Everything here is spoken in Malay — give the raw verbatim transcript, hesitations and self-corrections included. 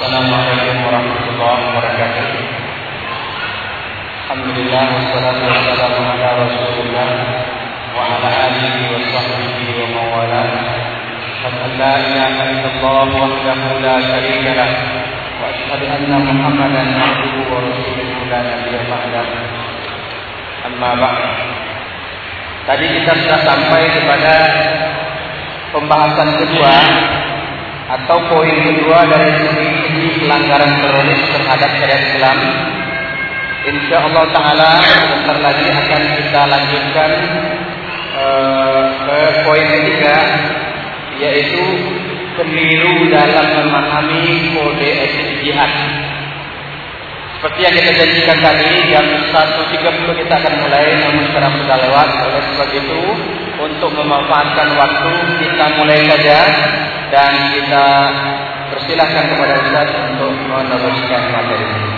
Assalamualaikum warahmatullahi wabarakatuh. Alhamdulillah wassalatu wassalamu ala Rasulillah wa ala alihi wa sahbihi wa mawala. Asyhadu an la ilaha illallah wahdahu la syarika lah wa asyhadu anna Muhammadan abduhu wa rasuluhu la nabiyya ba'dah. Amma ba'd. Tadi kita sudah sampai kepada pembahasan kedua atau poin kedua dari segi pelanggaran teroris terhadap syariat Islam. InsyaAllah Ta'ala sebentar lagi akan kita lanjutkan uh, ke poin ketiga, yaitu keliru dalam memahami kode etik jihad. Seperti yang kita janjikan tadi, jam satu tiga puluh kita akan mulai, namun sekarang sudah lewat. Oleh sebab itu, untuk memanfaatkan waktu, kita mulai saja dan kita persilahkan kepada Ustaz untuk meneruskan materi.